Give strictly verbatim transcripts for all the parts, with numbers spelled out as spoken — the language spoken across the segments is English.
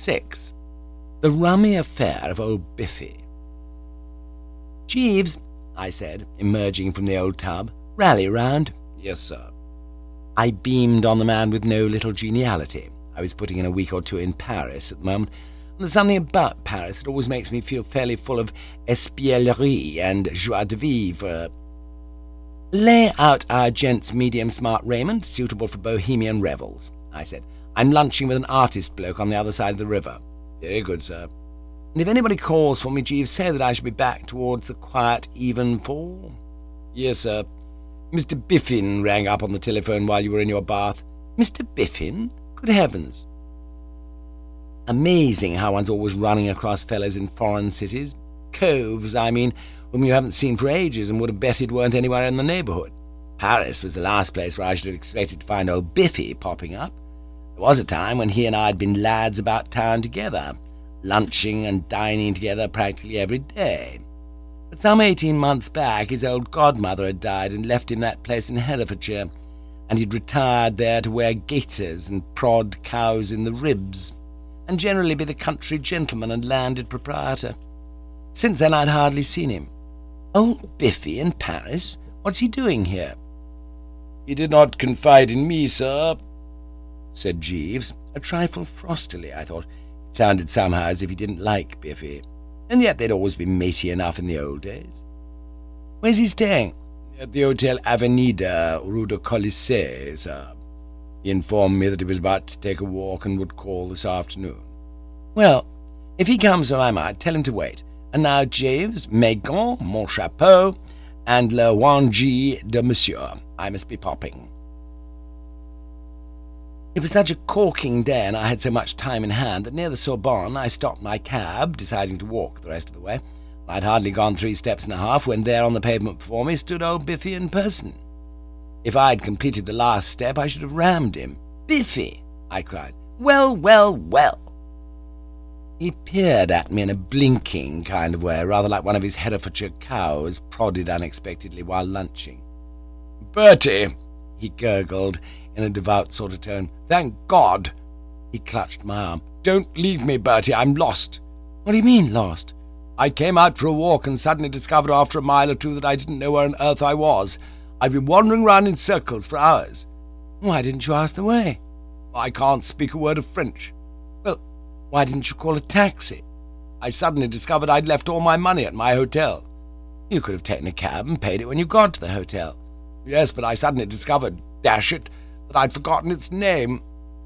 six. The Rummy Affair of Old Biffy. "Jeeves," I said, emerging from the old tub, "rally round." "Yes, sir." I beamed on the man with no little geniality. I was putting in a week or two in Paris at the moment, and there's something about Paris that always makes me feel fairly full of espièglerie and joie de vivre. "Lay out our gents' medium-smart raiment, suitable for bohemian revels," I said. "I'm lunching with an artist bloke on the other side of the river." "Very good, sir." "And if anybody calls for me, Jeeves, say that I shall be back towards the quiet even fall." "Yes, sir. Mister Biffin rang up on the telephone while you were in your bath." "Mister Biffin? Good heavens." Amazing how one's always running across fellows in foreign cities. Coves, I mean, whom you haven't seen for ages and would have betted weren't anywhere in the neighbourhood. Paris was the last place where I should have expected to find old Biffy popping up. There was a time when he and I had been lads about town together, lunching and dining together practically every day. But some eighteen months back his old godmother had died and left him that place in Herefordshire, and he'd retired there to wear gaiters and prod cows in the ribs, and generally be the country gentleman and landed proprietor. Since then I'd hardly seen him. Old Biffy in Paris? What's he doing here? "He did not confide in me, sir," said Jeeves, a trifle frostily, I thought. It sounded somehow as if he didn't like Biffy, and yet they'd always been matey enough in the old days. "Where's he staying?" "At the Hotel Avenida, Rue de Colisée, sir. He informed me that he was about to take a walk and would call this afternoon." "Well, if he comes where I might, tell him to wait. And now, Jeeves, mes gants, mon chapeau, and le wangi de monsieur. I must be popping." It was such a corking day, and I had so much time in hand, that near the Sorbonne I stopped my cab, deciding to walk the rest of the way. I'd hardly gone three steps and a half when there on the pavement before me stood old Biffy in person. If I'd completed the last step, I should have rammed him. "Biffy!" I cried. "Well, well, well!" He peered at me in a blinking kind of way, rather like one of his Herefordshire cows prodded unexpectedly while lunching. "Bertie," he gurgled in a devout sort of tone. "Thank God!" He clutched my arm. "Don't leave me, Bertie. I'm lost." "What do you mean, lost?" "I came out for a walk and suddenly discovered after a mile or two that I didn't know where on earth I was. I've been wandering round in circles for hours." "Why didn't you ask the way?" "I can't speak a word of French." "Well, why didn't you call a taxi?" "I suddenly discovered I'd left all my money at my hotel." "You could have taken a cab and paid it when you got to the hotel." "Yes, but I suddenly discovered, dash it, that I'd forgotten its name."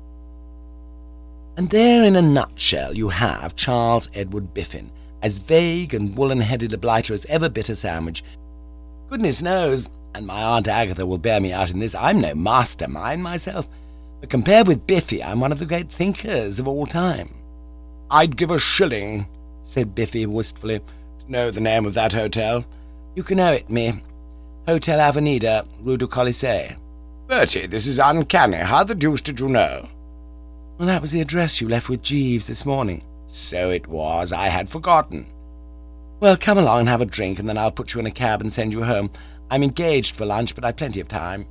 And there in a nutshell you have Charles Edward Biffin, as vague and woolen-headed a blighter as ever bit a sandwich. Goodness knows, and my Aunt Agatha will bear me out in this, I'm no mastermind myself, but compared with Biffy I'm one of the great thinkers of all time. "I'd give a shilling," said Biffy wistfully, "to know the name of that hotel." "You can owe it me. Hotel Avenida, Rue du Colisée." "Bertie, this is uncanny. How the deuce did you know?" "Well, that was the address you left with Jeeves this morning." "So it was. I had forgotten." "Well, come along and have a drink, and then I'll put you in a cab and send you home. I'm engaged for lunch, but I've plenty of time."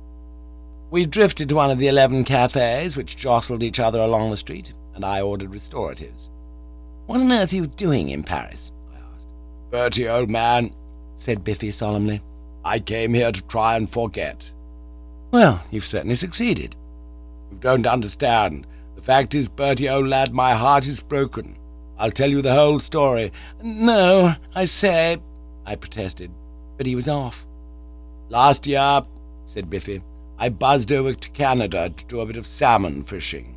We drifted to one of the eleven cafes, which jostled each other along the street, and I ordered restoratives. "What on earth are you doing in Paris?" I asked. "Bertie, old man," said Biffy solemnly, "I came here to try and forget." "Well, you've certainly succeeded." "You don't understand. The fact is, Bertie, old lad, my heart is broken. I'll tell you the whole story." "No, I say," I protested, but he was off. "Last year," said Biffy, "I buzzed over to Canada to do a bit of salmon fishing."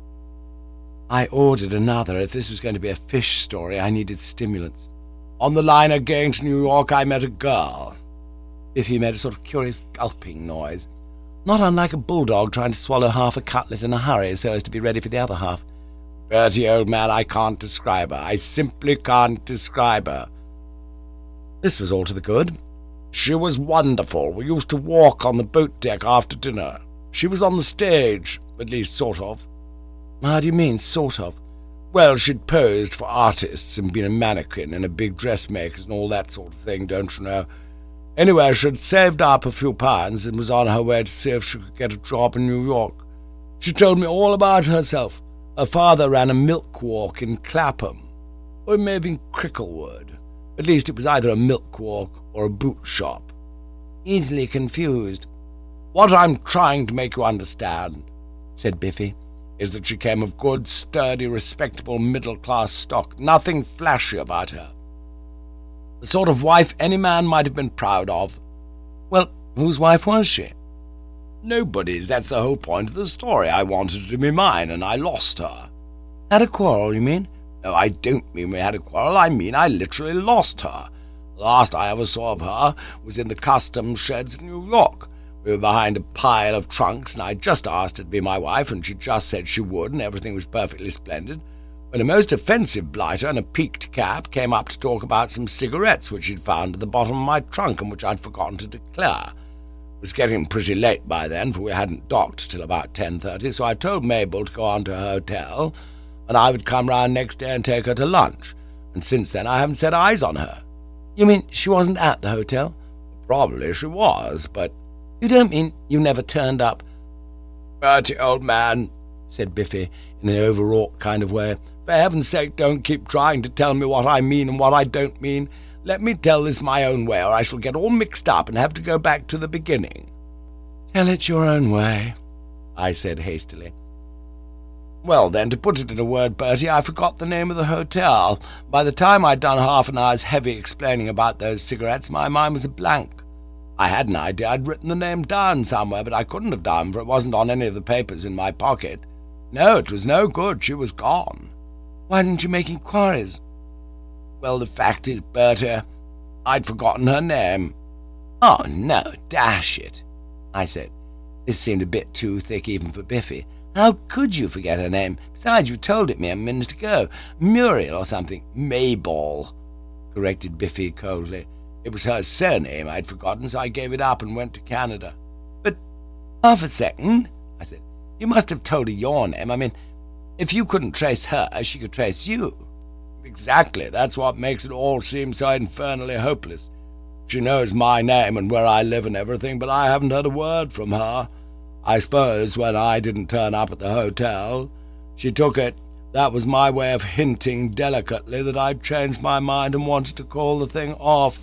I ordered another. If this was going to be a fish story, I needed stimulants. "On the liner going to New York, I met a girl." Biffy made a sort of curious gulping noise, not unlike a bulldog trying to swallow half a cutlet in a hurry so as to be ready for the other half. "Bertie, old man, I can't describe her. I simply can't describe her." This was all to the good. "She was wonderful. We used to walk on the boat deck after dinner. She was on the stage, at least sort of." "How do you mean, sort of?" "Well, she'd posed for artists and been a mannequin and a big dressmaker and all that sort of thing, don't you know. Anyway, she'd saved up a few pounds and was on her way to see if she could get a job in New York. She told me all about herself. Her father ran a milk walk in Clapham, or it may have been Cricklewood. At least it was either a milk walk or a boot shop. Easily confused. "What I'm trying to make you understand," said Biffy, "is that she came of good, sturdy, respectable, middle-class stock. Nothing flashy about her. The sort of wife any man might have been proud of." "Well, whose wife was she?" "Nobody's. That's the whole point of the story. I wanted her to be mine, and I lost her." "Had a quarrel, you mean?" "No, I don't mean we had a quarrel. I mean I literally lost her. The last I ever saw of her was in the customs sheds in New York. We were behind a pile of trunks, and I just asked her to be my wife, and she just said she would, and everything was perfectly splendid, when a most offensive blighter in a peaked cap came up to talk about some cigarettes which he'd found at the bottom of my trunk and which I'd forgotten to declare. It was getting pretty late by then, for we hadn't docked till about ten thirty, so I told Mabel to go on to her hotel, and I would come round next day and take her to lunch, and since then I haven't set eyes on her." "You mean she wasn't at the hotel?" "Probably she was, but—" "You don't mean you never turned up?" "Bertie, old man," said Biffy, in an overwrought kind of way, "for heaven's sake don't keep trying to tell me what I mean and what I don't mean. Let me tell this my own way, or I shall get all mixed up and have to go back to the beginning." "Tell it your own way," I said hastily. "Well, then, to put it in a word, Bertie, I forgot the name of the hotel. By the time I'd done half an hour's heavy explaining about those cigarettes, my mind was a blank. I had an idea I'd written the name down somewhere, but I couldn't have done, for it wasn't on any of the papers in my pocket. No, it was no good. She was gone." "Why didn't you make inquiries?" "Well, the fact is, Bertie, I'd forgotten her name." "Oh, no, dash it," I said. This seemed a bit too thick even for Biffy. "How could you forget her name? Besides, you told it me a minute ago. Muriel or something." "Mabel," corrected Biffy coldly. "It was her surname I'd forgotten, so I gave it up and went to Canada." "But half a second," I said. "You must have told her your name. I mean, if you couldn't trace her, she could trace you." "Exactly. That's what makes it all seem so infernally hopeless. She knows my name and where I live and everything, but I haven't heard a word from her. I suppose when I didn't turn up at the hotel, she took it that was my way of hinting delicately that I'd changed my mind and wanted to call the thing off."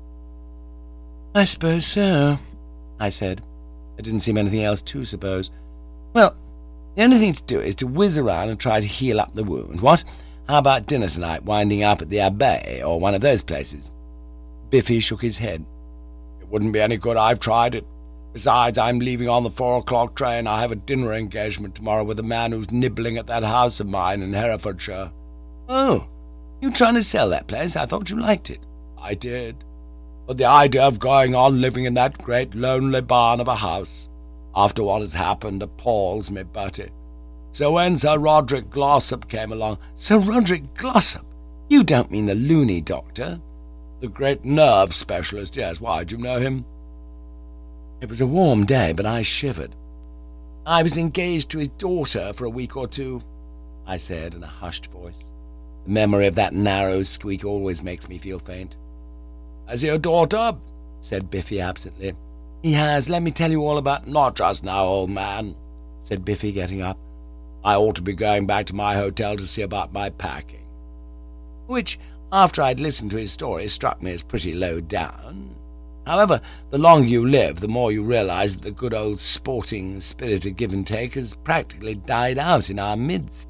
"I suppose so," I said. There didn't seem anything else to suppose. "Well, the only thing to do is to whiz around and try to heal up the wound. What? How about dinner tonight, winding up at the Abbaye, or one of those places?" Biffy shook his head. "It wouldn't be any good. I've tried it. Besides, I'm leaving on the four o'clock train. I have a dinner engagement tomorrow with a man who's nibbling at that house of mine in Herefordshire." "Oh, you trying to sell that place? I thought you liked it." "I did. But the idea of going on living in that great lonely barn of a house, after what has happened, appalls me, Bertie. So when Sir Roderick Glossop came along—" "Sir Roderick Glossop? You don't mean the loony doctor?" "The great nerve specialist, yes. Why, do you know him?" It was a warm day, but I shivered. "I was engaged to his daughter for a week or two," I said in a hushed voice. The memory of that narrow squeak always makes me feel faint. "Has he a daughter?" said Biffy absently. "He has. Let me tell you all about—" "Not just now, old man," said Biffy, getting up. "I ought to be going back to my hotel to see about my packing." Which, after I'd listened to his story, struck me as pretty low down. However, the longer you live, the more you realize that the good old sporting spirit of give and take has practically died out in our midst.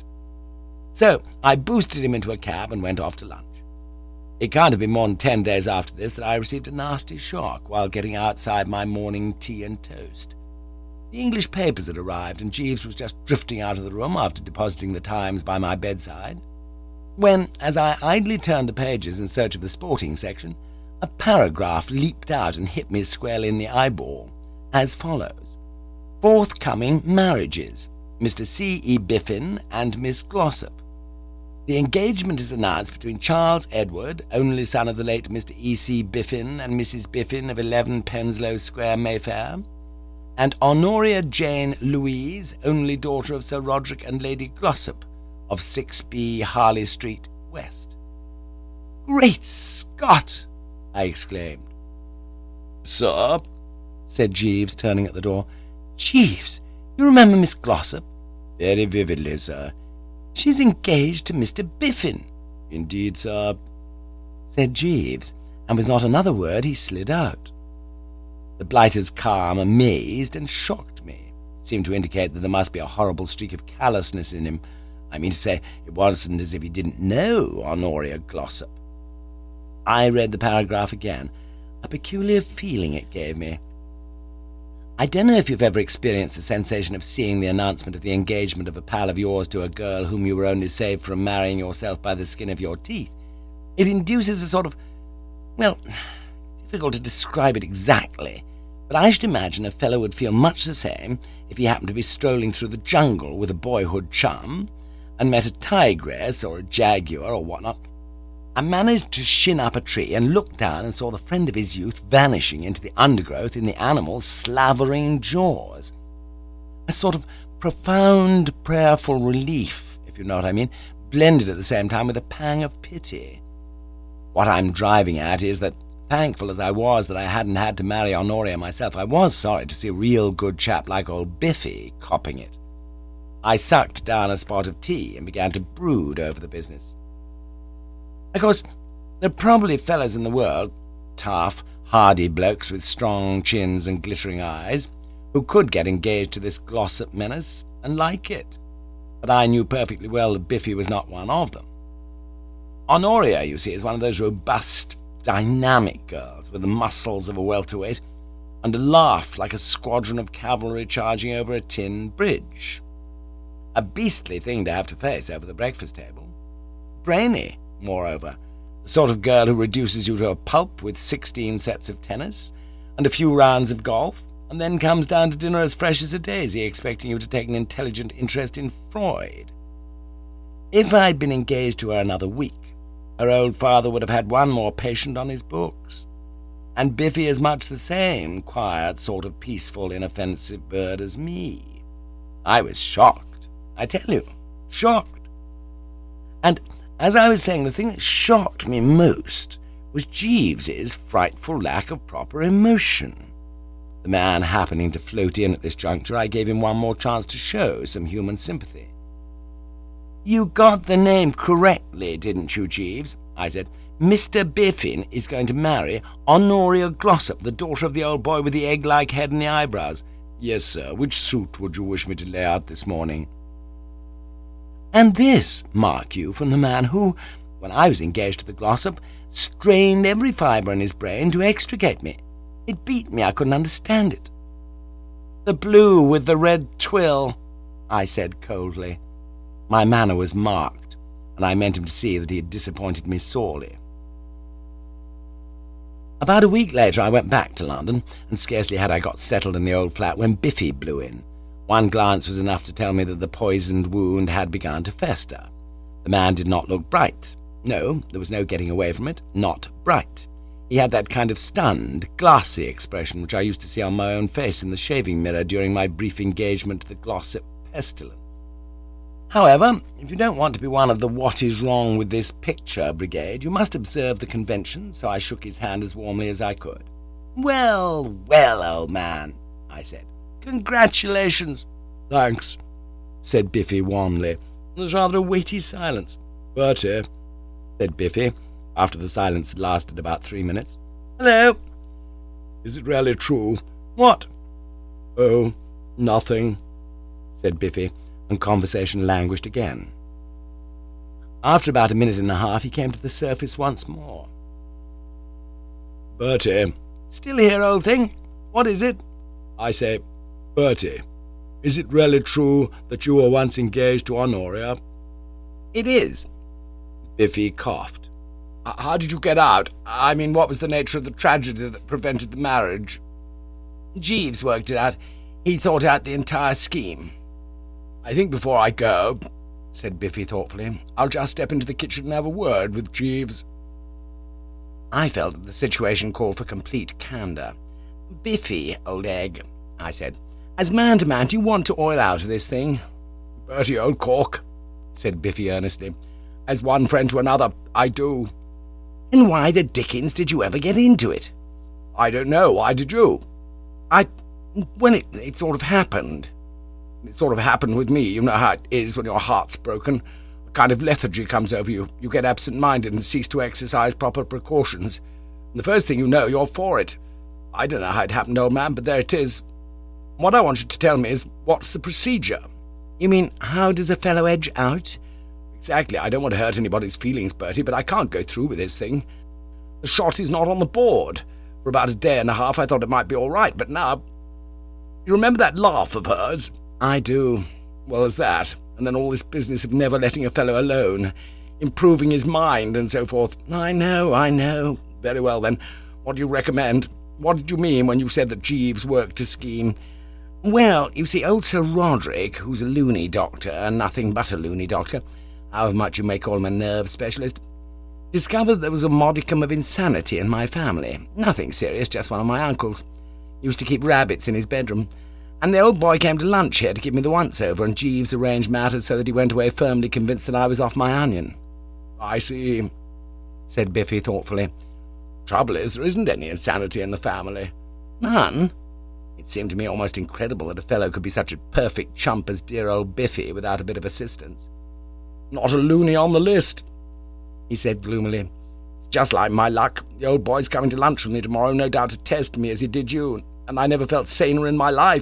So I boosted him into a cab and went off to lunch. It can't have been more than ten days after this that I received a nasty shock while getting outside my morning tea and toast. The English papers had arrived, and Jeeves was just drifting out of the room after depositing the Times by my bedside, when, as I idly turned the pages in search of the sporting section, a paragraph leaped out and hit me squarely in the eyeball, as follows: "Forthcoming marriages. Mister C. E. Biffin and Miss Glossop. The engagement is announced between Charles Edward, only son of the late Mister E. C. Biffin and Missus Biffin of eleven Penslow Square, Mayfair, and Honoria Jane Louise, only daughter of Sir Roderick and Lady Glossop, of six B Harley Street, West." "Great Scott!" I exclaimed. "Sir?" said Jeeves, turning at the door. "Jeeves, you remember Miss Glossop?" "Very vividly, sir. She's engaged to Mister Biffin." "Indeed, sir," said Jeeves, and with not another word he slid out. The blighter's calm amazed and shocked me. It seemed to indicate that there must be a horrible streak of callousness in him. I mean to say, it wasn't as if he didn't know Honoria Glossop. I read the paragraph again. A peculiar feeling it gave me. I don't know if you've ever experienced the sensation of seeing the announcement of the engagement of a pal of yours to a girl whom you were only saved from marrying yourself by the skin of your teeth. It induces a sort of, well, difficult to describe it exactly, but I should imagine a fellow would feel much the same if he happened to be strolling through the jungle with a boyhood chum, and met a tigress or a jaguar or what-not, and managed to shin up a tree and look down and saw the friend of his youth vanishing into the undergrowth in the animal's slavering jaws. A sort of profound, prayerful relief, if you know what I mean, blended at the same time with a pang of pity. What I'm driving at is that, thankful as I was that I hadn't had to marry Honoria myself, I was sorry to see a real good chap like old Biffy copping it. I sucked down a spot of tea and began to brood over the business. Of course, there are probably fellows in the world, tough, hardy blokes with strong chins and glittering eyes, who could get engaged to this Glossop menace and like it. But I knew perfectly well that Biffy was not one of them. Honoria, you see, is one of those robust, dynamic girls with the muscles of a welterweight and a laugh like a squadron of cavalry charging over a tin bridge. A beastly thing to have to face over the breakfast table. Brainy, moreover, the sort of girl who reduces you to a pulp with sixteen sets of tennis and a few rounds of golf, and then comes down to dinner as fresh as a daisy, expecting you to take an intelligent interest in Freud. If I'd been engaged to her another week, her old father would have had one more patient on his books, and Biffy as much the same quiet, sort of peaceful, inoffensive bird as me. I was shocked, I tell you, shocked. And as I was saying, the thing that shocked me most was Jeeves's frightful lack of proper emotion. The man happening to float in at this juncture, I gave him one more chance to show some human sympathy. "You got the name correctly, didn't you, Jeeves?" I said. "Mister Biffin is going to marry Honoria Glossop, the daughter of the old boy with the egg-like head and the eyebrows." "Yes, sir. Which suit would you wish me to lay out this morning?" And this, mark you, from the man who, when I was engaged to the Glossop, strained every fibre in his brain to extricate me. It beat me, I couldn't understand it. "The blue with the red twill," I said coldly. My manner was marked, and I meant him to see that he had disappointed me sorely. About a week later I went back to London, and scarcely had I got settled in the old flat when Biffy blew in. One glance was enough to tell me that the poisoned wound had begun to fester. The man did not look bright. No, there was no getting away from it, not bright. He had that kind of stunned, glassy expression which I used to see on my own face in the shaving mirror during my brief engagement to the Glossop pestilence. However, if you don't want to be one of the "what is wrong with this picture" brigade, you must observe the convention, so I shook his hand as warmly as I could. "Well, well, old man," I said. "Congratulations." "Thanks," said Biffy warmly. There was rather a weighty silence. "Bertie," said Biffy, after the silence had lasted about three minutes. "Hello." "Is it really true?" "What?" "Oh, nothing," said Biffy, and conversation languished again. After about a minute and a half he came to the surface once more. "Bertie." "Still here, old thing? What is it?" "I say, Bertie, is it really true that you were once engaged to Honoria?" "It is." Biffy coughed. "How did you get out? I mean, what was the nature of the tragedy that prevented the marriage?" "Jeeves worked it out. He thought out the entire scheme." "I think before I go," said Biffy thoughtfully, "I'll just step into the kitchen and have a word with Jeeves." I felt that the situation called for complete candour. "Biffy, old egg," I said, "as man to man, do you want to oil out of this thing?" "Bertie, old cork," said Biffy earnestly, "as one friend to another, I do." "And why the dickens did you ever get into it?" "I don't know. Why did you?" I... well, it, it sort of happened." "It sort of happened with me. You know how it is when your heart's broken. kind of lethargy comes over you. You get absent-minded and cease to exercise proper precautions. And the first thing you know, you're for it. I don't know how it happened, old man, but there it is. What I want you to tell me is, what's the procedure? You mean, how does a fellow edge out? Exactly. I don't want to hurt anybody's feelings, Bertie, but I can't go through with this thing. The shot is not on the board. For about a day and a half I thought it might be all right, but now... You remember that laugh of hers? I do. Well, there's that. And then all this business of never letting a fellow alone, improving his mind and so forth. I know, I know. Very well, then. What do you recommend? What did you mean when you said that Jeeves worked a scheme? Well, you see, old Sir Roderick, who's a loony doctor, and nothing but a loony doctor, however much you may call him a nerve specialist, discovered there was a modicum of insanity in my family. Nothing serious, just one of my uncles. Used to keep rabbits in his bedroom. And the old boy came to lunch here to give me the once-over, and Jeeves arranged matters so that he went away firmly convinced that I was off my onion. I see, said Biffy thoughtfully. Trouble is, there isn't any insanity in the family. None? It seemed to me almost incredible that a fellow could be such a perfect chump as dear old Biffy without a bit of assistance. Not a loony on the list, he said gloomily. It's just like my luck. The old boy's coming to lunch with me tomorrow, no doubt to test me as he did you, and I never felt saner in my life.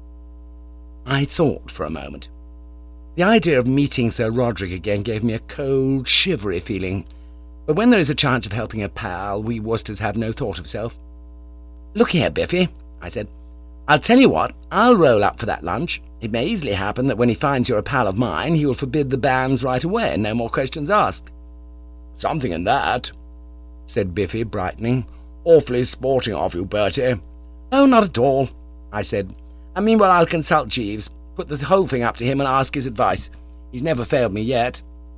I thought for a moment. The idea of meeting Sir Roderick again gave me a cold, shivery feeling, but when there is a chance of helping a pal, we Worcesters have no thought of self. "Look here, Biffy," I said. "I'll tell you what, I'll roll up for that lunch. It may easily happen that when he finds you're a pal of mine, he will forbid the banns right away, and no more questions asked." "Something in that," said Biffy, brightening. "Awfully sporting of you, Bertie." "Oh, not at all," I said. "And meanwhile I'll consult Jeeves, put the whole thing up to him and ask his advice. He's never failed me yet."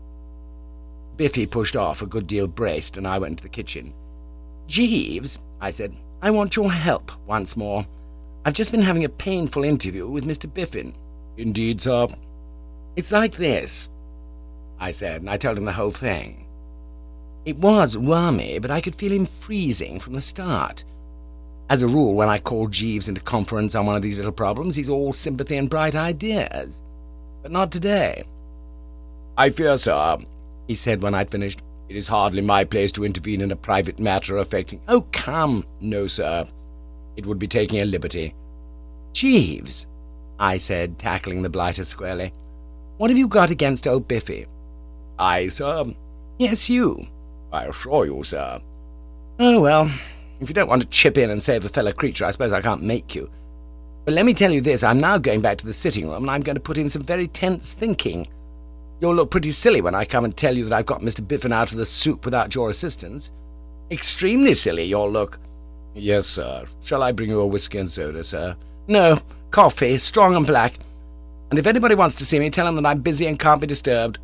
Biffy pushed off, a good deal braced, and I went to the kitchen. "Jeeves," I said, "I want your help once more. I've just been having a painful interview with Mister Biffin." "Indeed, sir?" "It's like this," I said, and I told him the whole thing. It was rummy, but I could feel him freezing from the start. As a rule, when I call Jeeves into conference on one of these little problems, he's all sympathy and bright ideas. But not today. "I fear, sir," he said when I'd finished, "it is hardly my place to intervene in a private matter affecting—" "Oh, come!" "No, sir. It would be taking a liberty." "Jeeves," I said, tackling the blighter squarely, "what have you got against old Biffy?" "I, sir?" "Yes, you." "I assure you, sir." "Oh, well, if you don't want to chip in and save a fellow creature, I suppose I can't make you. But let me tell you this, I'm now going back to the sitting room, and I'm going to put in some very tense thinking. You'll look pretty silly when I come and tell you that I've got Mister Biffin out of the soup without your assistance. Extremely silly, you'll look." "Yes, sir. Shall I bring you a whiskey and soda, sir?" "No, coffee, strong and black. And if anybody wants to see me, tell them that I'm busy and can't be disturbed."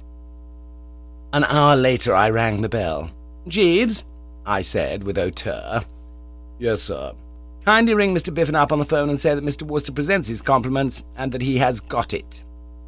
An hour later I rang the bell. "Jeeves," I said, with hauteur. "Yes, sir." "Kindly ring Mister Biffin up on the phone and say that Mister Worcester presents his compliments, and that he has got it."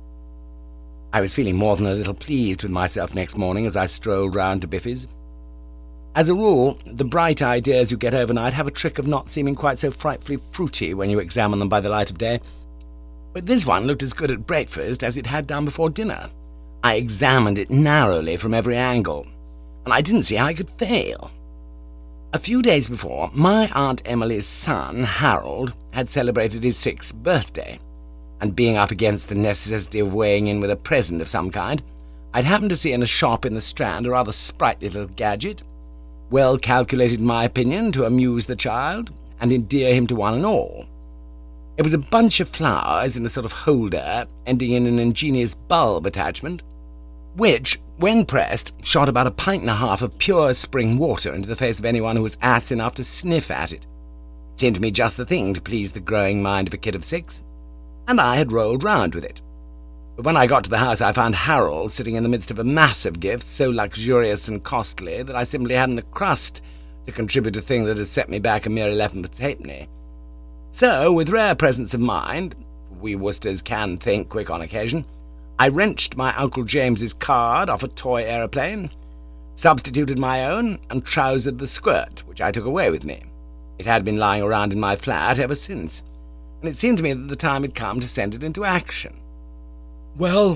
I was feeling more than a little pleased with myself next morning as I strolled round to Biffy's. As a rule, the bright ideas you get overnight have a trick of not seeming quite so frightfully fruity when you examine them by the light of day. But this one looked as good at breakfast as it had done before dinner. I examined it narrowly from every angle, and I didn't see how I could fail. A few days before, my Aunt Emily's son, Harold, had celebrated his sixth birthday, and being up against the necessity of weighing in with a present of some kind, I'd happened to see in a shop in the Strand a rather sprightly little gadget, well calculated in my opinion to amuse the child and endear him to one and all. It was a bunch of flowers in a sort of holder ending in an ingenious bulb attachment, which, when pressed, shot about a pint and a half of pure spring water into the face of anyone who was ass enough to sniff at it. It seemed to me just the thing to please the growing mind of a kid of six, and I had rolled round with it. But when I got to the house I found Harold sitting in the midst of a mass of gifts so luxurious and costly that I simply hadn't the crust to contribute a thing that had set me back a mere elevenpence halfpenny. So, with rare presence of mind, for we Worcesters can think quick on occasion, I wrenched my Uncle James's card off a toy aeroplane, substituted my own, and trousered the squirt, which I took away with me. It had been lying around in my flat ever since, and it seemed to me that the time had come to send it into action. "Well,"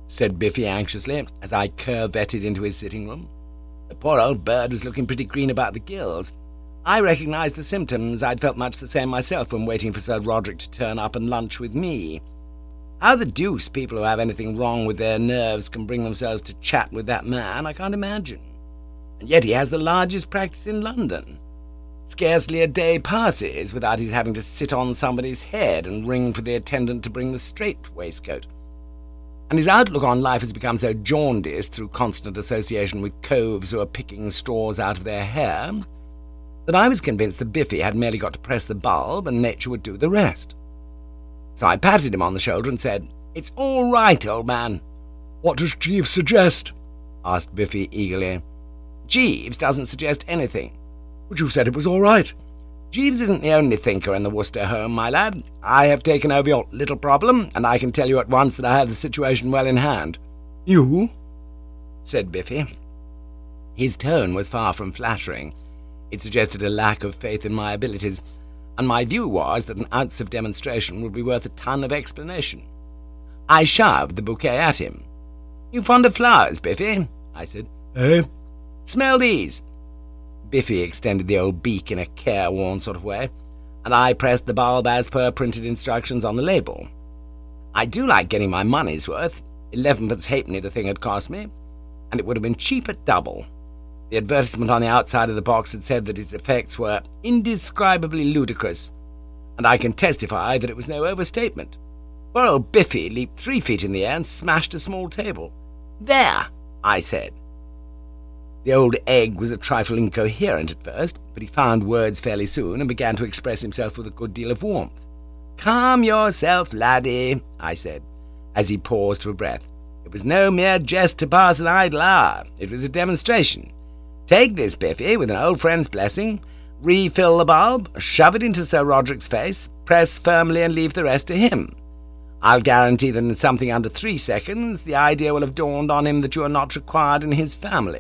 said Biffy anxiously, as I curvetted into his sitting-room. The poor old bird was looking pretty green about the gills. I recognised the symptoms. I'd felt much the same myself when waiting for Sir Roderick to turn up and lunch with me. How the deuce people who have anything wrong with their nerves can bring themselves to chat with that man, I can't imagine. And yet he has the largest practice in London. Scarcely a day passes without his having to sit on somebody's head and ring for the attendant to bring the strait waistcoat. And his outlook on life has become so jaundiced through constant association with coves who are picking straws out of their hair that I was convinced that Biffy had merely got to press the bulb and nature would do the rest. So I patted him on the shoulder and said, "It's all right, old man." "What does Jeeves suggest?" asked Biffy eagerly. "Jeeves doesn't suggest anything." "But you said it was all right." "Jeeves isn't the only thinker in the Worcester home, my lad. I have taken over your little problem, and I can tell you at once that I have the situation well in hand." "You?" said Biffy. His tone was far from flattering. It suggested a lack of faith in my abilities, and my view was that an ounce of demonstration would be worth a ton of explanation. I shoved the bouquet at him. "You fond of flowers, Biffy?" I said. "Eh?" "Smell these." Biffy extended the old beak in a careworn sort of way, and I pressed the bulb as per printed instructions on the label. I do like getting my money's worth. Elevenpence halfpenny the thing had cost me, and it would have been cheap at double. The advertisement on the outside of the box had said that its effects were indescribably ludicrous, and I can testify that it was no overstatement. Poor old Biffy leaped three feet in the air and smashed a small table. "There," I said. The old egg was a trifle incoherent at first, but he found words fairly soon and began to express himself with a good deal of warmth. "Calm yourself, laddie," I said, as he paused for breath. "It was no mere jest to pass an idle hour. It was a demonstration. Take this, Biffy, with an old friend's blessing, refill the bulb, shove it into Sir Roderick's face, press firmly and leave the rest to him. I'll guarantee that in something under three seconds the idea will have dawned on him that you are not required in his family."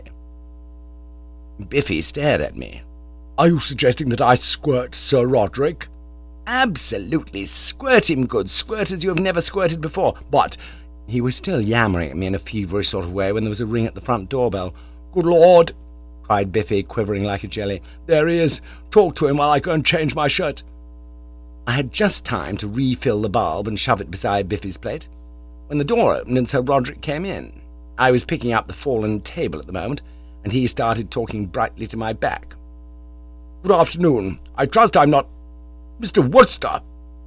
Biffy stared at me. "Are you suggesting that I squirt Sir Roderick?" "Absolutely. Squirt him good. Squirt as you have never squirted before. But—" He was still yammering at me in a feverish sort of way when there was a ring at the front doorbell. "Good Lord!" cried Biffy, quivering like a jelly. "There he is. Talk to him while I go and change my shirt." I had just time to refill the bulb and shove it beside Biffy's plate, when the door opened and Sir Roderick came in. I was picking up the fallen table at the moment, and he started talking brightly to my back. "Good afternoon. I trust I'm not... Mister Worcester."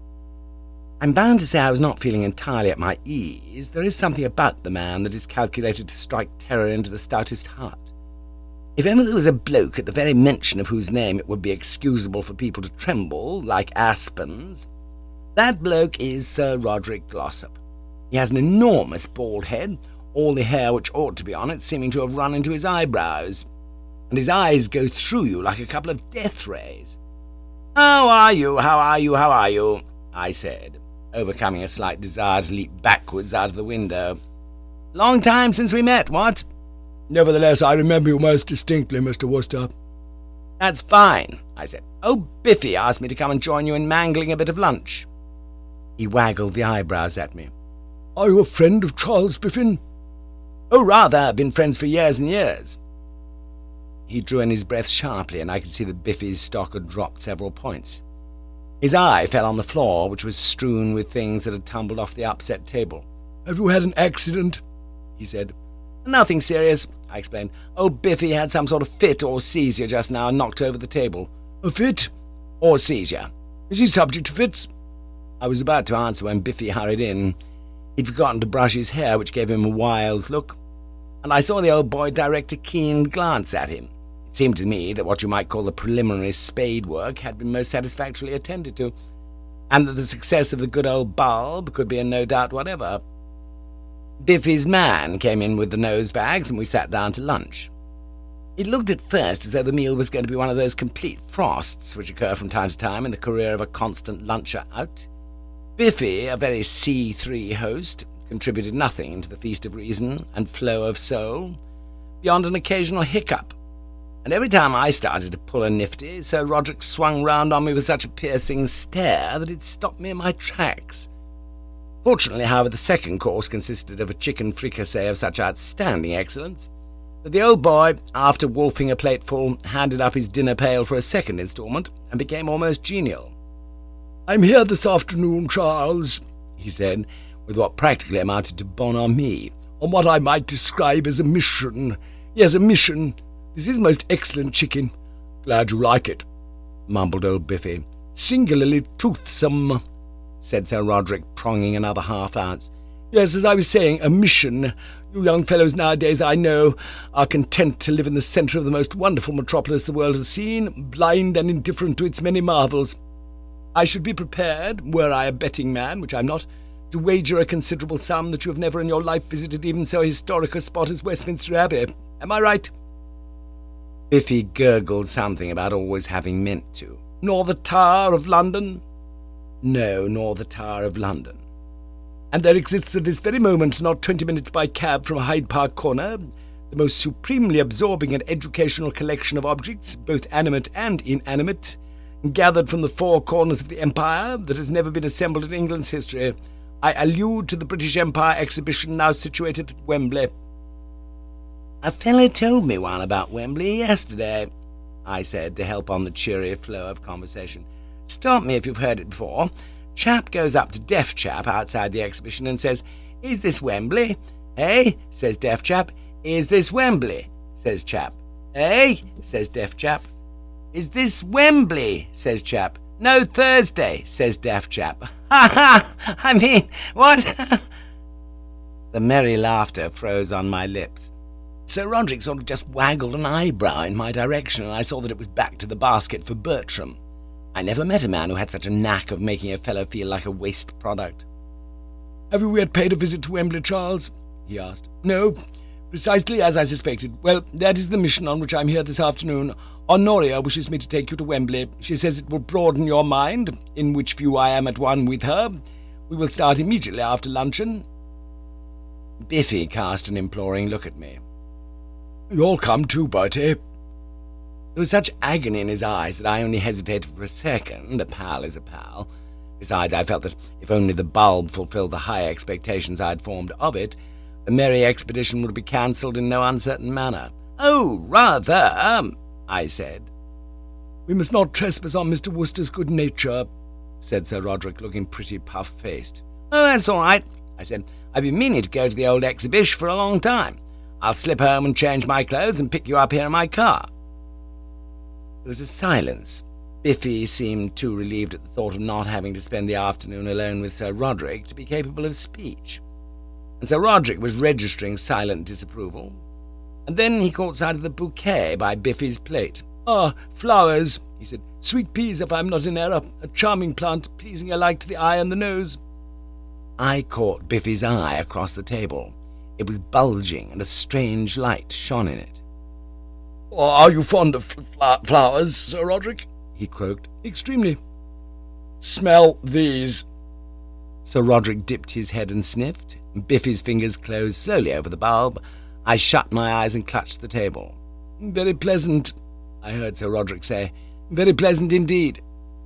I'm bound to say I was not feeling entirely at my ease. There is something about the man that is calculated to strike terror into the stoutest heart. If ever there was a bloke at the very mention of whose name it would be excusable for people to tremble, like aspens, that bloke is Sir Roderick Glossop. He has an enormous bald head, all the hair which ought to be on it seeming to have run into his eyebrows, and his eyes go through you like a couple of death rays. "How are you, how are you, how are you?" I said, overcoming a slight desire to leap backwards out of the window. "Long time since we met, what?" "Nevertheless, I remember you most distinctly, Mister Worcester." "That's fine," I said. "Oh, Biffy asked me to come and join you in mangling a bit of lunch." He waggled the eyebrows at me. "Are you a friend of Charles Biffin?" "Oh, rather. Been friends for years and years." He drew in his breath sharply, and I could see that Biffy's stock had dropped several points. His eye fell on the floor, which was strewn with things that had tumbled off the upset table. "Have you had an accident?" he said. "Nothing serious," I explained. "Old Biffy had some sort of fit or seizure just now and knocked over the table." "A fit?" "Or seizure." "Is he subject to fits?" I was about to answer when Biffy hurried in. He'd forgotten to brush his hair, which gave him a wild look, and I saw the old boy direct a keen glance at him. It seemed to me that what you might call the preliminary spade work had been most satisfactorily attended to, and that the success of the good old bulb could be in no doubt whatever. Biffy's man came in with the nose-bags, and we sat down to lunch. It looked at first as though the meal was going to be one of those complete frosts which occur from time to time in the career of a constant luncher-out. Biffy, a very C three host, contributed nothing to the feast of reason and flow of soul, beyond an occasional hiccup, and every time I started to pull a nifty, Sir Roderick swung round on me with such a piercing stare that it stopped me in my tracks. Fortunately, however, the second course consisted of a chicken fricassee of such outstanding excellence that the old boy, after wolfing a plateful, handed up his dinner pail for a second instalment and became almost genial. "I'm here this afternoon, Charles," he said, with what practically amounted to bonhomie, "on what I might describe as a mission. Yes, a mission. This is most excellent chicken. Glad you like it," mumbled old Biffy. "Singularly toothsome," said Sir Roderick, pronging another half ounce. "Yes, as I was saying, a mission. You young fellows nowadays, I know, are content to live in the centre of the most wonderful metropolis the world has seen, blind and indifferent to its many marvels. I should be prepared, were I a betting man, which I'm not, to wager a considerable sum that you have never in your life visited even so historic a spot as Westminster Abbey. Am I right?" Biffy gurgled something about always having meant to. "Nor the Tower of London?" "No, nor the Tower of London." "And there exists at this very moment, not twenty minutes by cab from Hyde Park Corner, the most supremely absorbing and educational collection of objects, both animate and inanimate, gathered from the four corners of the Empire, that has never been assembled in England's history. I allude to the British Empire Exhibition now situated at Wembley." "A fellow told me one about Wembley yesterday," I said, to help on the cheery flow of conversation. "Stop me if you've heard it before. Chap goes up to deaf chap outside the exhibition and says, 'Is this Wembley?' 'Eh?' says deaf chap. 'Is this Wembley?' says chap. 'Eh?' says deaf chap. 'Is this Wembley?' says chap. 'No, Thursday,' says deaf chap. Ha ha! I mean, what?" The merry laughter froze on my lips. Sir Roderick sort of just waggled an eyebrow in my direction, and I saw that it was back to the basket for Bertram. I never met a man who had such a knack of making a fellow feel like a waste product. "Have you yet paid a visit to Wembley, Charles?" he asked. "No, precisely as I suspected. Well, that is the mission on which I'm here this afternoon. Honoria wishes me to take you to Wembley. She says it will broaden your mind, in which view I am at one with her. We will start immediately after luncheon." Biffy cast an imploring look at me. "You'll come too, Bertie." There was such agony in his eyes that I only hesitated for a second. A pal is a pal. Besides, I felt that if only the bulb fulfilled the high expectations I had formed of it, the merry expedition would be cancelled in no uncertain manner. "Oh, rather," I said. "We must not trespass on Mister Worcester's good nature," said Sir Roderick, looking pretty puff-faced. "Oh, that's all right," I said. "I've been meaning to go to the old exhibition for a long time. I'll slip home and change my clothes and pick you up here in my car." There was a silence. Biffy seemed too relieved at the thought of not having to spend the afternoon alone with Sir Roderick to be capable of speech, and Sir Roderick was registering silent disapproval. And then he caught sight of the bouquet by Biffy's plate. "Ah, flowers," he said. "Sweet peas, if I'm not in error. A charming plant, pleasing alike to the eye and the nose." I caught Biffy's eye across the table. It was bulging, and a strange light shone in it. "Are you fond of fl- flowers, Sir Roderick?" he croaked. "Extremely." "Smell these." Sir Roderick dipped his head and sniffed. Biffy's fingers closed slowly over the bulb. I shut my eyes and clutched the table. "Very pleasant," I heard Sir Roderick say. "Very pleasant indeed."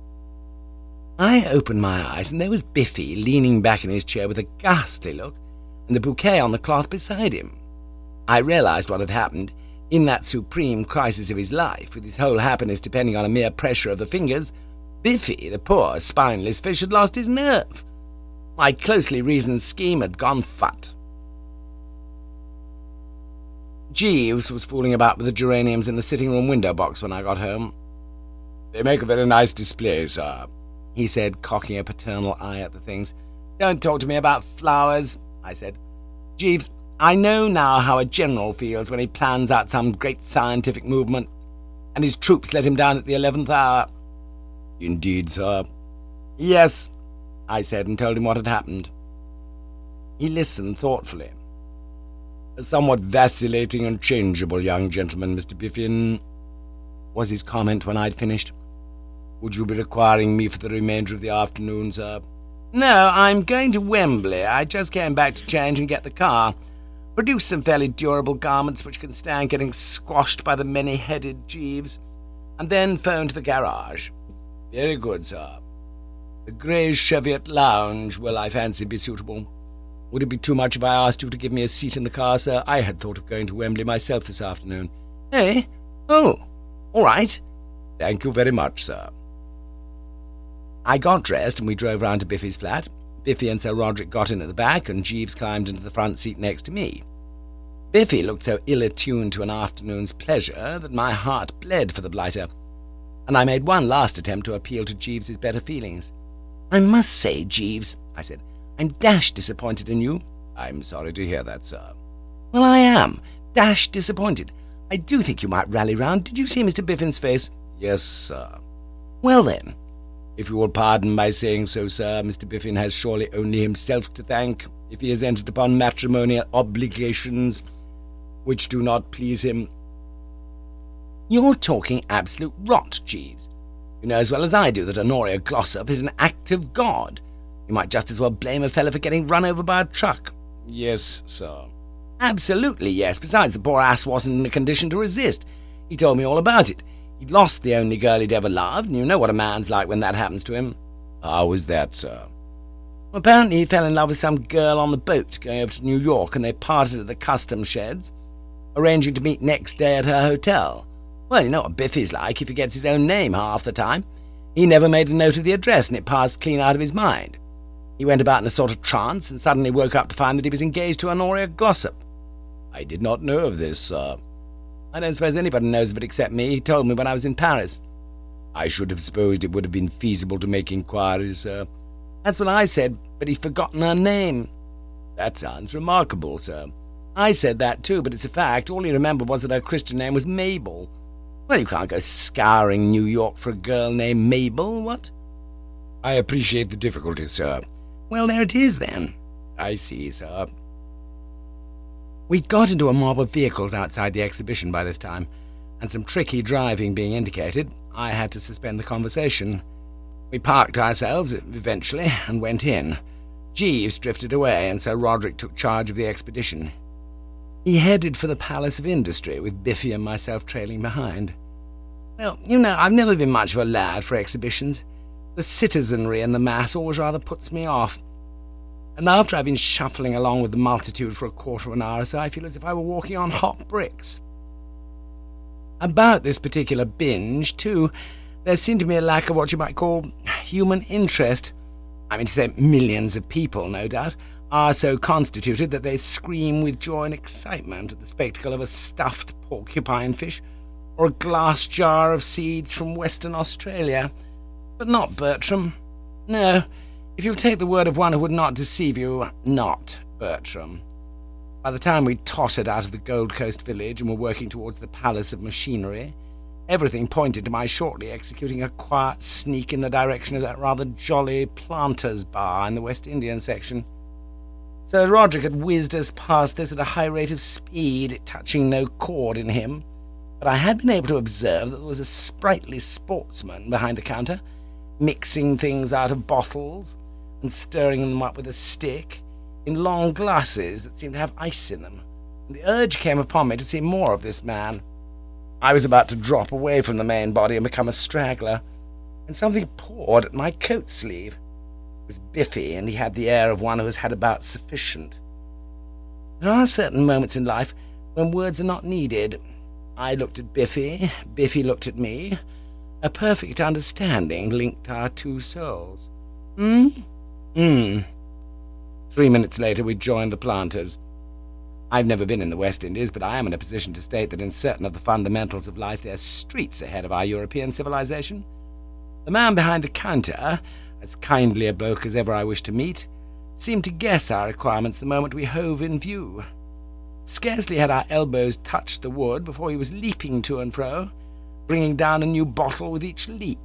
I opened my eyes, and there was Biffy leaning back in his chair with a ghastly look, and the bouquet on the cloth beside him. I realized what had happened. In that supreme crisis of his life, with his whole happiness depending on a mere pressure of the fingers, Biffy, the poor spineless fish, had lost his nerve. My closely reasoned scheme had gone fut. Jeeves was fooling about with the geraniums in the sitting-room window box when I got home. "They make a very nice display, sir," he said, cocking a paternal eye at the things. "Don't talk to me about flowers," I said. "Jeeves, I know now how a general feels when he plans out some great scientific movement, and his troops let him down at the eleventh hour." "Indeed, sir?" "Yes," I said, and told him what had happened. He listened thoughtfully. "A somewhat vacillating and changeable young gentleman, Mister Biffin," was his comment when I'd finished. "Would you be requiring me for the remainder of the afternoon, sir?" "No, I'm going to Wembley. I just came back to change and get the car. Produce some fairly durable garments which can stand getting squashed by the many-headed Jeeves, and then phone to the garage." "Very good, sir." The Grey Cheviot Lounge will, I fancy, be suitable. Would it be too much if I asked you to give me a seat in the car, sir? I had thought of going to Wembley myself this afternoon. Eh? Oh, all right. Thank you very much, sir. I got dressed and we drove round to Biffy's flat. Biffy and Sir Roderick got in at the back, and Jeeves climbed into the front seat next to me. Biffy looked so ill-attuned to an afternoon's pleasure that my heart bled for the blighter, and I made one last attempt to appeal to Jeeves's better feelings. "I must say, Jeeves," I said, "I'm dashed disappointed in you." "I'm sorry to hear that, sir." "Well, I am. Dashed disappointed. I do think you might rally round. Did you see Mister Biffin's face?" "Yes, sir." "Well, then, if you will pardon my saying so, sir, Mister Biffin has surely only himself to thank if he has entered upon matrimonial obligations which do not please him." "You're talking absolute rot, Jeeves. You know as well as I do that Honoria Glossop is an act of God. You might just as well blame a fellow for getting run over by a truck." "Yes, sir." "Absolutely, yes. Besides, the poor ass wasn't in a condition to resist. He told me all about it. He'd lost the only girl he'd ever loved, and you know what a man's like when that happens to him." "How was that, sir?" Well, apparently he fell in love with some girl on the boat going over to New York, and they parted at the customs sheds, arranging to meet next day at her hotel. Well, you know what Biffy's like. He forgets his own name half the time. He never made a note of the address, and it passed clean out of his mind. He went about in a sort of trance, and suddenly woke up to find that he was engaged to Honoria Glossop. "I did not know of this, sir." "I don't suppose anybody knows of it except me. He told me when I was in Paris." "I should have supposed it would have been feasible to make inquiries, sir." "That's what I said, but he'd forgotten her name." "That sounds remarkable, sir." "I said that too, but it's a fact. All he remembered was that her Christian name was Mabel." "Well, you can't go scouring New York for a girl named Mabel, what?" "I appreciate the difficulty, sir." "Well, there it is, then." "I see, sir." We'd got into a mob of vehicles outside the exhibition by this time, and some tricky driving being indicated, I had to suspend the conversation. We parked ourselves, eventually, and went in. Jeeves drifted away, and Sir Roderick took charge of the expedition. He headed for the Palace of Industry, with Biffy and myself trailing behind. Well, you know, I've never been much of a lad for exhibitions. The citizenry and the mass always rather puts me off. And after I've been shuffling along with the multitude for a quarter of an hour or so, I feel as if I were walking on hot bricks. About this particular binge, too, there seemed to be a lack of what you might call human interest. I mean to say, millions of people, no doubt, are so constituted that they scream with joy and excitement at the spectacle of a stuffed porcupine fish or a glass jar of seeds from Western Australia. But not Bertram. No, if you'll take the word of one who would not deceive you, not Bertram. By the time we tottered out of the Gold Coast village and were working towards the Palace of Machinery, everything pointed to my shortly executing a quiet sneak in the direction of that rather jolly Planters' Bar in the West Indian section. Sir Roderick had whizzed us past this at a high rate of speed, touching no chord in him, but I had been able to observe that there was a sprightly sportsman behind the counter, mixing things out of bottles and stirring them up with a stick in long glasses that seemed to have ice in them, and the urge came upon me to see more of this man. I was about to drop away from the main body and become a straggler, and something pawed at my coat sleeve. It was Biffy, and he had the air of one who has had about sufficient. There are certain moments in life when words are not needed. I looked at Biffy, Biffy looked at me. A perfect understanding linked our two souls. Hmm? Hmm. Three minutes later we joined the Planters. I've never been in the West Indies, but I am in a position to state that in certain of the fundamentals of life they're streets ahead of our European civilization. The man behind the counter, as kindly a bloke as ever I wished to meet, seemed to guess our requirements the moment we hove in view. Scarcely had our elbows touched the wood before he was leaping to and fro, bringing down a new bottle with each leap.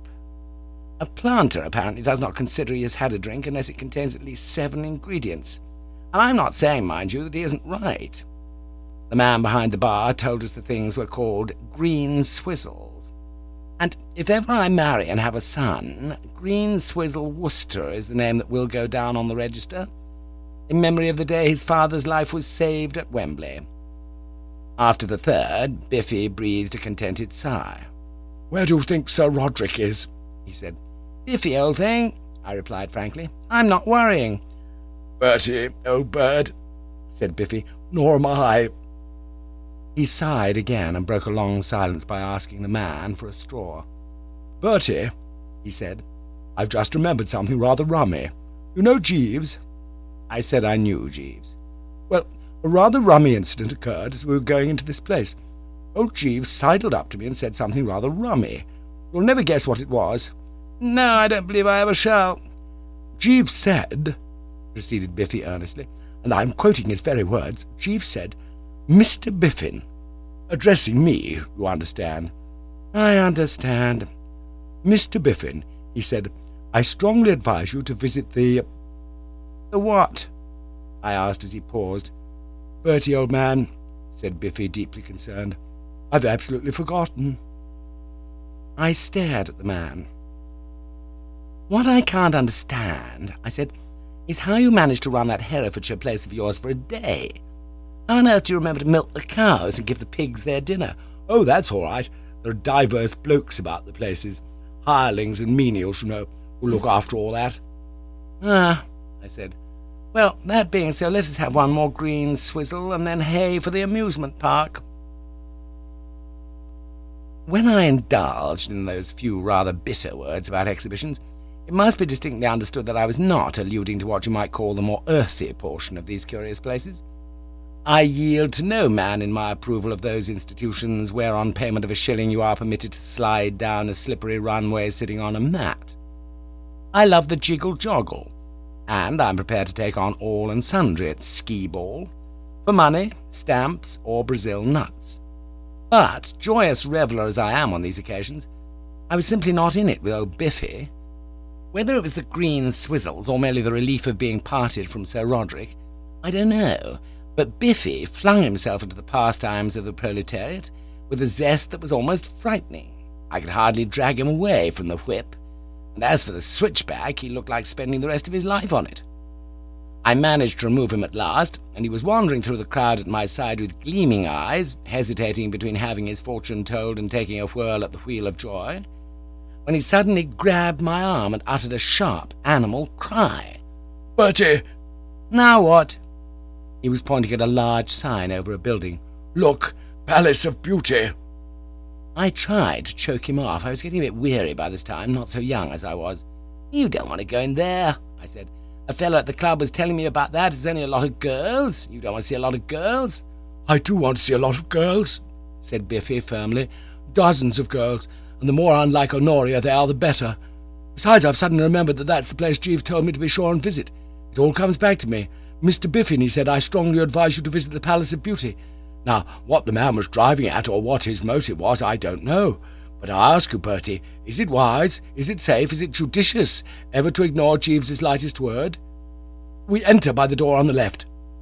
A planter apparently does not consider he has had a drink unless it contains at least seven ingredients, and I'm not saying, mind you, that he isn't right. The man behind the bar told us the things were called green swizzles, and if ever I marry and have a son, Green Swizzle Worcester is the name that will go down on the register, in memory of the day his father's life was saved at Wembley. After the third, Biffy breathed a contented sigh. "Where do you think Sir Roderick is?" he said. "Biffy, old thing, I replied frankly. "I'm not worrying." "Bertie, old bird," said Biffy, "nor am I." He sighed again and broke a long silence by asking the man for a straw. "Bertie," he said, "I've just remembered something rather rummy. You know Jeeves?" I said I knew Jeeves. "Well, a rather rummy incident occurred as we were going into this place. Old Jeeves sidled up to me and said something rather rummy. You'll never guess what it was." "No, I don't believe I ever shall." "Jeeves said," proceeded Biffy earnestly, and I'm quoting his very words, "Jeeves said, 'Mister Biffin,' addressing me, you understand." "I understand." "Mister Biffin," he said, "I strongly advise you to visit the—" "The what?" I asked as he paused. "Bertie, old man," said Biffy, deeply concerned, "I've absolutely forgotten." I stared at the man. "What I can't understand," I said, "is how you managed to run that Herefordshire place of yours for a day. How on earth do you remember to milk the cows and give the pigs their dinner?" "Oh, that's all right. There are divers blokes about the places, hirelings and menials, you know, who look after all that." "Ah," I said. "Well, that being so, let us have one more green swizzle, and then hay for the amusement park." When I indulged in those few rather bitter words about exhibitions, it must be distinctly understood that I was not alluding to what you might call the more earthy portion of these curious places. I yield to no man in my approval of those institutions where on payment of a shilling you are permitted to slide down a slippery runway sitting on a mat. I love the jiggle-joggle, and I'm prepared to take on all and sundry at skee-ball, for money, stamps, or Brazil nuts. But, joyous reveller as I am on these occasions, I was simply not in it with old Biffy. Whether it was the green swizzles or merely the relief of being parted from Sir Roderick, I don't know, but Biffy flung himself into the pastimes of the proletariat with a zest that was almost frightening. I could hardly drag him away from the whip, and as for the switchback, he looked like spending the rest of his life on it. I managed to remove him at last, and he was wandering through the crowd at my side with gleaming eyes, hesitating between having his fortune told and taking a whirl at the wheel of joy, when he suddenly grabbed my arm and uttered a sharp animal cry. "Bertie!" "Now what?" He was pointing at a large sign over a building. "Look, Palace of Beauty." I tried to choke him off. I was getting a bit weary by this time, not so young as I was. "You don't want to go in there," I said. "A fellow at the club was telling me about that. It's only a lot of girls. You don't want to see a lot of girls?" "I do want to see a lot of girls," said Biffy firmly. "Dozens of girls, and the more unlike Honoria they are, the better. Besides, I've suddenly remembered that that's the place Jeeves told me to be sure and visit. It all comes back to me. Mister Biffin, he said, I strongly advise you to visit the Palace of Beauty. Now, what the man was driving at, or what his motive was, I don't know. But I ask you, Bertie, is it wise, is it safe, is it judicious, ever to ignore Jeeves's lightest word? We enter by the door on the left."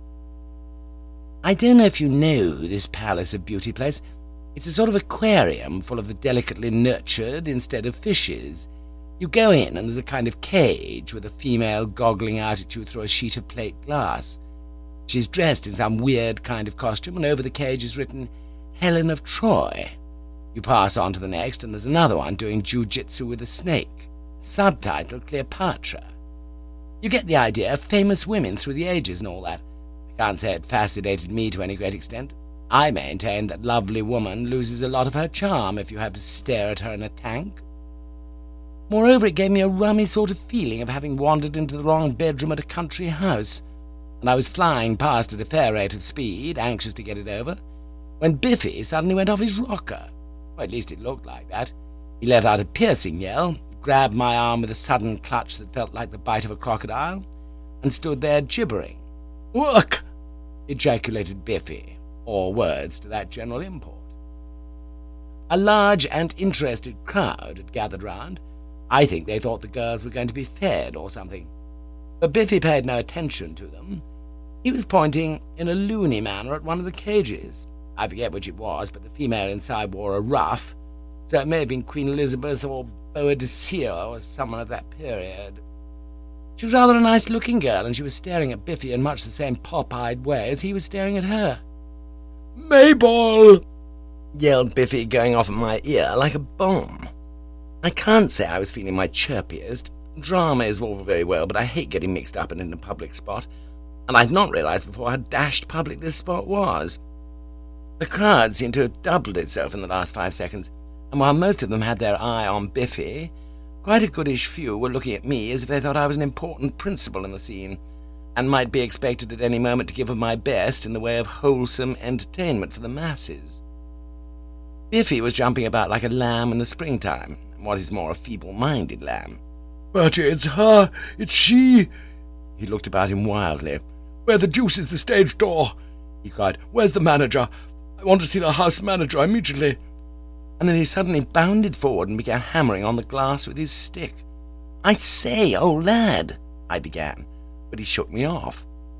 I don't know if you know this Palace of Beauty place. It's a sort of aquarium full of the delicately nurtured instead of fishes. You go in, and there's a kind of cage with a female goggling out at you through a sheet of plate glass. She's dressed in some weird kind of costume, and over the cage is written, "Helen of Troy." You pass on to the next, and there's another one doing jiu-jitsu with a snake, subtitled Cleopatra. You get the idea, famous women through the ages and all that. I can't say it fascinated me to any great extent. I maintain that lovely woman loses a lot of her charm if you have to stare at her in a tank. Moreover, it gave me a rummy sort of feeling of having wandered into the wrong bedroom at a country house, and I was flying past at a fair rate of speed, anxious to get it over, when Biffy suddenly went off his rocker. Or at least it looked like that. He let out a piercing yell, grabbed my arm with a sudden clutch that felt like the bite of a crocodile, and stood there gibbering. "Look!" ejaculated Biffy, or words to that general import. A large and interested crowd had gathered round. I think they thought the girls were going to be fed or something. But Biffy paid no attention to them. He was pointing in a loony manner at one of the cages. I forget which it was, but the female inside wore a ruff, so it may have been Queen Elizabeth or Boadicea or someone of that period. She was rather a nice-looking girl, and she was staring at Biffy in much the same pop-eyed way as he was staring at her. "Mabel!" yelled Biffy, going off in my ear like a bomb. I can't say I was feeling my chirpiest. Drama is all very well, but I hate getting mixed up in a public spot, and I'd not realised before how dashed public this spot was. The crowd seemed to have doubled itself in the last five seconds, and while most of them had their eye on Biffy, quite a goodish few were looking at me as if they thought I was an important principal in the scene, and might be expected at any moment to give of my best in the way of wholesome entertainment for the masses. Biffy was jumping about like a lamb in the springtime, and what is more, a feeble-minded lamb. "But it's her! It's she!" He looked about him wildly. "Where the deuce is the stage door?" he cried. "Where's the manager? I want to see the house manager immediately." And then he suddenly bounded forward and began hammering on the glass with his stick. "I say, old lad," I began, but he shook me off.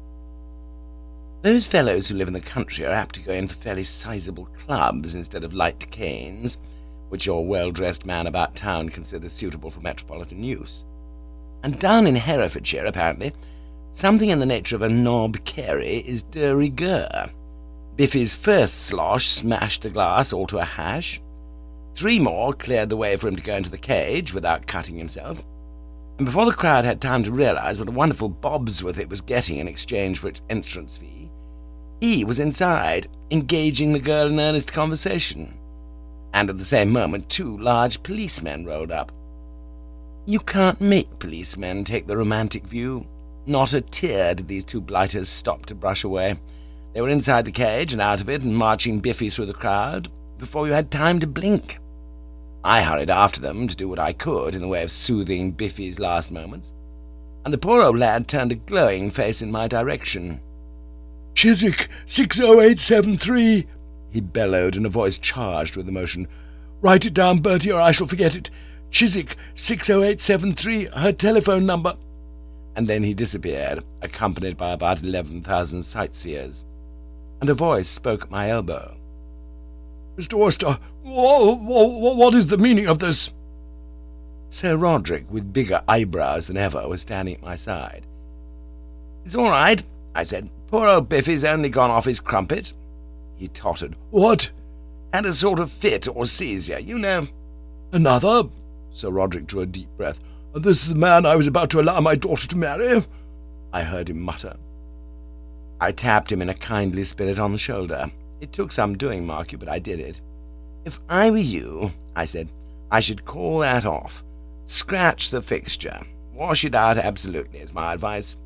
Those fellows who live in the country are apt to go in for fairly sizable clubs instead of light canes, which your well-dressed man about town considers suitable for metropolitan use. And down in Herefordshire, apparently, something in the nature of a knob carry is de rigueur. Biffy's first slosh smashed the glass all to a hash. Three more cleared the way for him to go into the cage without cutting himself, and before the crowd had time to realise what a wonderful bobsworth it was getting in exchange for its entrance fee, he was inside, engaging the girl in earnest conversation. And at the same moment two large policemen rolled up. You can't make policemen take the romantic view. Not a tear did these two blighters stop to brush away. They were inside the cage and out of it and marching Biffy through the crowd before you had time to blink. I hurried after them to do what I could in the way of soothing Biffy's last moments, and the poor old lad turned a glowing face in my direction. "Chiswick, six oh eight seven three, he bellowed in a voice charged with emotion. "Write it down, Bertie, or I shall forget it. Chiswick, six oh eight seven three, her telephone number." And then he disappeared, accompanied by about eleven thousand sightseers, and a voice spoke at my elbow. "Mister Worcester, wh- wh- what is the meaning of this?" Sir Roderick, with bigger eyebrows than ever, was standing at my side. "It's all right," I said. "Poor old Biffy's only gone off his crumpet." He tottered. "What?" "Had a sort of fit or seizure, you know." "Another?" Sir Roderick drew a deep breath. "And this is the man I was about to allow my daughter to marry?" I heard him mutter. I tapped him in a kindly spirit on the shoulder. It took some doing, mark you, but I did it. "If I were you," I said, "I should call that off. Scratch the fixture. Wash it out absolutely, is my advice."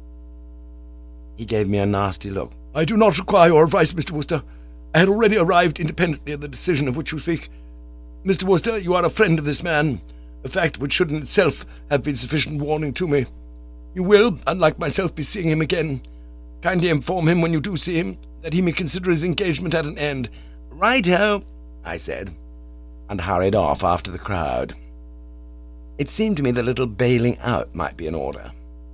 He gave me a nasty look. "I do not require your advice, Mister Worcester. I had already arrived independently at the decision of which you speak. Mister Worcester, you are a friend of this man, a fact which should in itself have been sufficient warning to me. You will, unlike myself, be seeing him again. Kindly inform him when you do see him that he may consider his engagement at an end." "Right-ho," I said, and hurried off after the crowd. It seemed to me that a little bailing out might be in order.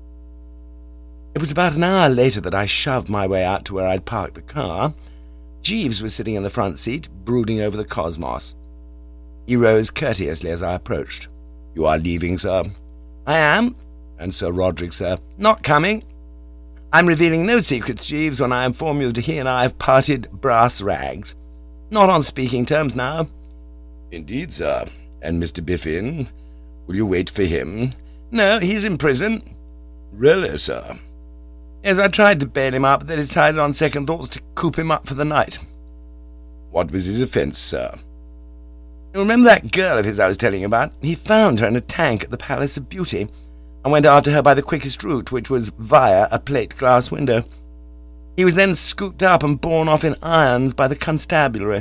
It was about an hour later that I shoved my way out to where I'd parked the car. Jeeves was sitting in the front seat, brooding over the cosmos. He rose courteously as I approached. "You are leaving, sir?" "I am." "And Sir Roderick, sir?" "Not coming. I'm revealing no secrets, Jeeves, when I inform you that he and I have parted brass rags. Not on speaking terms now." "Indeed, sir. And Mister Biffin? Will you wait for him?" "No, he's in prison." "Really, sir?" "Yes, I tried to bail him out, but they decided on second thoughts to coop him up for the night." "What was his offence, sir?" "You remember that girl of his I was telling you about? He found her in a tank at the Palace of Beauty, and went after her by the quickest route, which was via a plate-glass window. He was then scooped up and borne off in irons by the constabulary."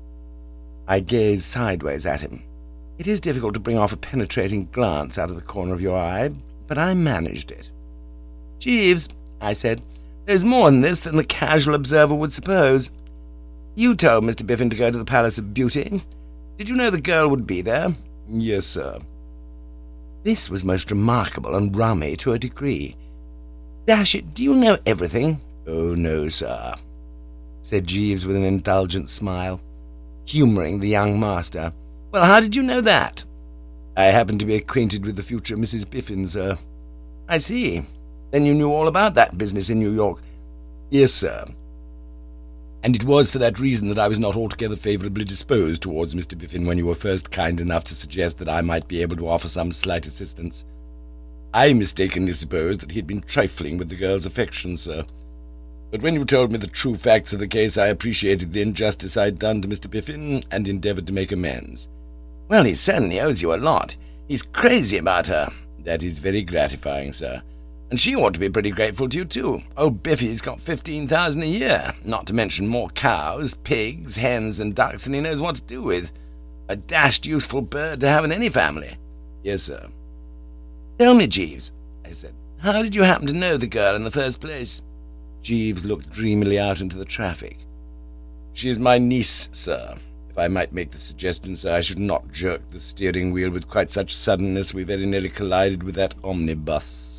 I gazed sideways at him. It is difficult to bring off a penetrating glance out of the corner of your eye, but I managed it. "Jeeves," I said, "there's more in this than the casual observer would suppose. You told Mister Biffin to go to the Palace of Beauty. Did you know the girl would be there?" "Yes, sir." This was most remarkable and rummy to a degree. "Dash it, do you know everything?" "Oh, no, sir," said Jeeves with an indulgent smile, humouring the young master. "Well, how did you know that?" "I happen to be acquainted with the future Missus Biffin, sir." "I see. Then you knew all about that business in New York?" "Yes, sir. And it was for that reason that I was not altogether favourably disposed towards Mister Biffin when you were first kind enough to suggest that I might be able to offer some slight assistance. I mistakenly supposed that he had been trifling with the girl's affection, sir. But when you told me the true facts of the case, I appreciated the injustice I had done to Mister Biffin, and endeavoured to make amends. Well, he certainly owes you a lot. He's crazy about her. That is very gratifying, sir. And she ought to be pretty grateful to you, too. Old Biffy's got fifteen thousand a year, not to mention more cows, pigs, hens, and ducks than he knows what to do with. A dashed useful bird to have in any family. Yes, sir. Tell me, Jeeves, I said, how did you happen to know the girl in the first place? Jeeves looked dreamily out into the traffic. She is my niece, sir. If I might make the suggestion, sir, I should not jerk the steering wheel with quite such suddenness we very nearly collided with that omnibus.